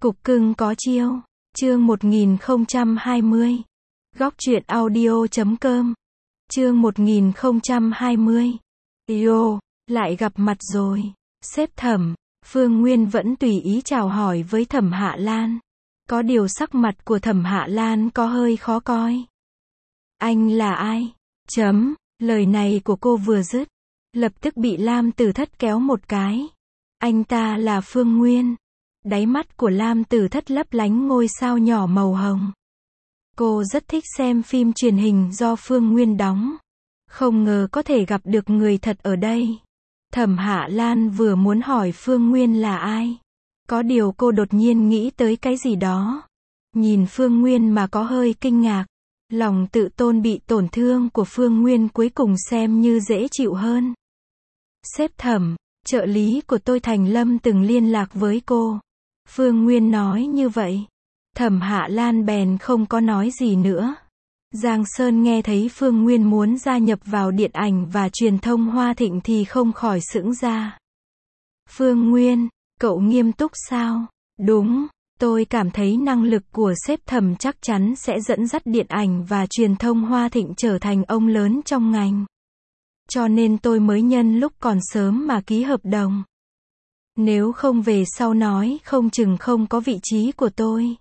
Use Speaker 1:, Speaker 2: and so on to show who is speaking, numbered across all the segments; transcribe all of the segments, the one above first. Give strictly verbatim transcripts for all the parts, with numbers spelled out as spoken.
Speaker 1: Cục cưng có chiêu. Chương một nghìn không trăm hai mươi. Góc truyện audio chấm com. Chương một nghìn không trăm hai mươi. Yo, lại gặp mặt rồi. Sếp Thẩm. Phương Nguyên vẫn tùy ý chào hỏi với Thẩm Hạ Lan. Có điều sắc mặt của Thẩm Hạ Lan có hơi khó coi. Anh là ai? Chấm. Lời này của cô vừa dứt, lập tức bị Lam Tử Thất kéo một cái. Anh ta là Phương Nguyên. Đáy mắt của Lam Tử Thất lấp lánh ngôi sao nhỏ màu hồng. Cô rất thích xem phim truyền hình do Phương Nguyên đóng. Không ngờ có thể gặp được người thật ở đây. Thẩm Hạ Lan vừa muốn hỏi Phương Nguyên là ai. Có điều cô đột nhiên nghĩ tới cái gì đó. Nhìn Phương Nguyên mà có hơi kinh ngạc. Lòng tự tôn bị tổn thương của Phương Nguyên cuối cùng xem như dễ chịu hơn. Sếp Thẩm, trợ lý của tôi Thành Lâm từng liên lạc với cô. Phương Nguyên nói như vậy. Thẩm Hạ Lan bèn không có nói gì nữa. Giang Sơn nghe thấy Phương Nguyên muốn gia nhập vào điện ảnh và truyền thông Hoa Thịnh thì không khỏi sững ra. Phương Nguyên, cậu nghiêm túc sao? Đúng, tôi cảm thấy năng lực của sếp Thẩm chắc chắn sẽ dẫn dắt điện ảnh và truyền thông Hoa Thịnh trở thành ông lớn trong ngành. Cho nên tôi mới nhân lúc còn sớm mà ký hợp đồng. Nếu không về sau nói không chừng không có vị trí của tôi.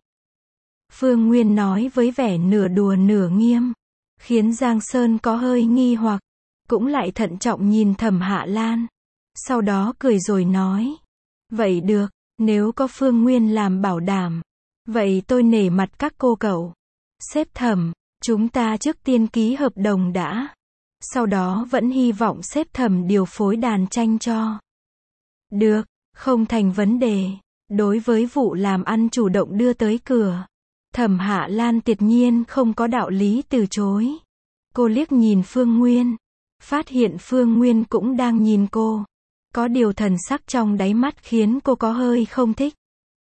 Speaker 1: Phương Nguyên nói với vẻ nửa đùa nửa nghiêm, khiến Giang Sơn có hơi nghi hoặc, cũng lại thận trọng nhìn Thẩm Hạ Lan. Sau đó cười rồi nói, vậy được, nếu có Phương Nguyên làm bảo đảm, vậy tôi nể mặt các cô cậu. Sếp Thẩm, chúng ta trước tiên ký hợp đồng đã. Sau đó vẫn hy vọng sếp Thẩm điều phối đàn tranh cho. Được, không thành vấn đề. Đối với vụ làm ăn chủ động đưa tới cửa, Thẩm Hạ Lan tuyệt nhiên không có đạo lý từ chối. Cô liếc nhìn Phương Nguyên, phát hiện Phương Nguyên cũng đang nhìn cô. Có điều thần sắc trong đáy mắt khiến cô có hơi không thích.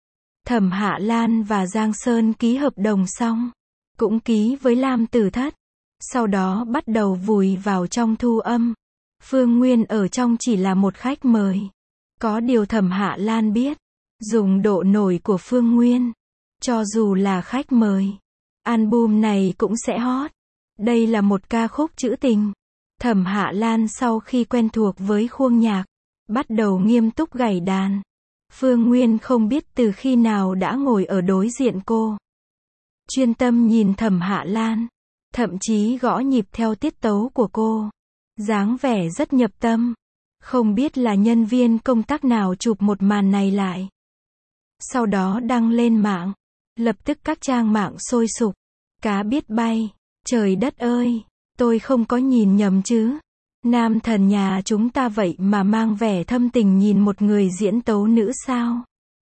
Speaker 1: Thẩm Hạ Lan và Giang Sơn ký hợp đồng xong, cũng ký với Lam Tử Thất. Sau đó bắt đầu vùi vào trong thu âm. Phương Nguyên ở trong chỉ là một khách mời. Có điều Thẩm Hạ Lan biết, dùng độ nổi của Phương Nguyên, cho dù là khách mời, album này cũng sẽ hot. Đây là một ca khúc trữ tình. Thẩm Hạ Lan sau khi quen thuộc với khuôn nhạc, bắt đầu nghiêm túc gảy đàn. Phương Nguyên không biết từ khi nào đã ngồi ở đối diện cô. Chuyên tâm nhìn Thẩm Hạ Lan, thậm chí gõ nhịp theo tiết tấu của cô. Dáng vẻ rất nhập tâm. Không biết là nhân viên công tác nào chụp một màn này lại. Sau đó đăng lên mạng. Lập tức các trang mạng sôi sục. Cá biết bay. Trời đất ơi, tôi không có nhìn nhầm chứ. Nam thần nhà chúng ta vậy mà mang vẻ thâm tình nhìn một người diễn tấu nữ sao?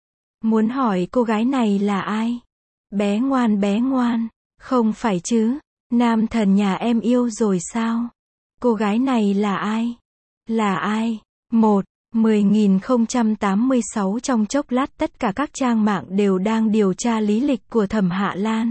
Speaker 1: Muốn hỏi cô gái này là ai? Bé ngoan bé ngoan. Không phải chứ. Nam thần nhà em yêu rồi sao? Cô gái này là ai? Là ai? một. mười nghìn không trăm tám mươi sáu Trong chốc lát tất cả các trang mạng đều đang điều tra lý lịch của Thẩm Hạ Lan.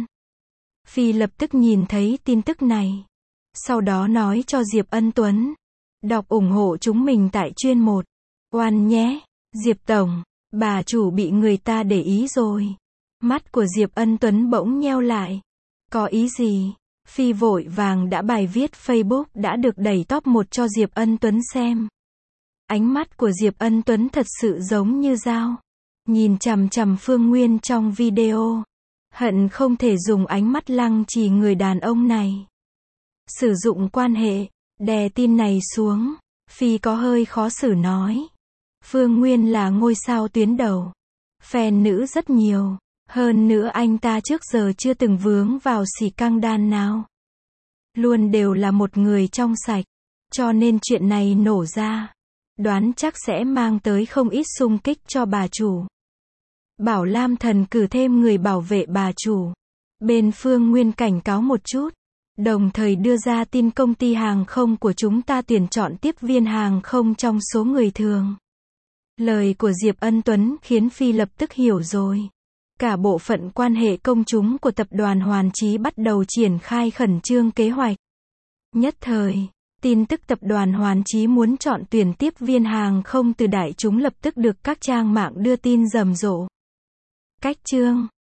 Speaker 1: Phi lập tức nhìn thấy tin tức này. Sau đó nói cho Diệp Ân Tuấn. Đọc ủng hộ chúng mình tại chuyên một. Oan nhé. Diệp Tổng, bà chủ bị người ta để ý rồi. Mắt của Diệp Ân Tuấn bỗng nheo lại. Có ý gì? Phi vội vàng đã bài viết Facebook đã được đẩy top một cho Diệp Ân Tuấn xem. Ánh mắt của Diệp Ân Tuấn thật sự giống như dao. Nhìn chằm chằm Phương Nguyên trong video. Hận không thể dùng ánh mắt lăng trì người đàn ông này. Sử dụng quan hệ, đè tin này xuống. Phi có hơi khó xử nói. Phương Nguyên là ngôi sao tuyến đầu. Fan nữ rất nhiều. Hơn nữa anh ta trước giờ chưa từng vướng vào xì căng đan nào. Luôn đều là một người trong sạch. Cho nên chuyện này nổ ra, đoán chắc sẽ mang tới không ít xung kích cho bà chủ. Bảo Lam Thần cử thêm người bảo vệ bà chủ. Bên Phương Nguyên cảnh cáo một chút. Đồng thời đưa ra tin công ty hàng không của chúng ta tuyển chọn tiếp viên hàng không trong số người thường. Lời của Diệp Ân Tuấn khiến Phi lập tức hiểu rồi. Cả bộ phận quan hệ công chúng của tập đoàn Hoàn Chí bắt đầu triển khai khẩn trương kế hoạch. Nhất thời, tin tức tập đoàn Hoàn Chí muốn chọn tuyển tiếp viên hàng không từ đại chúng lập tức được các trang mạng đưa tin rầm rộ. Cách chương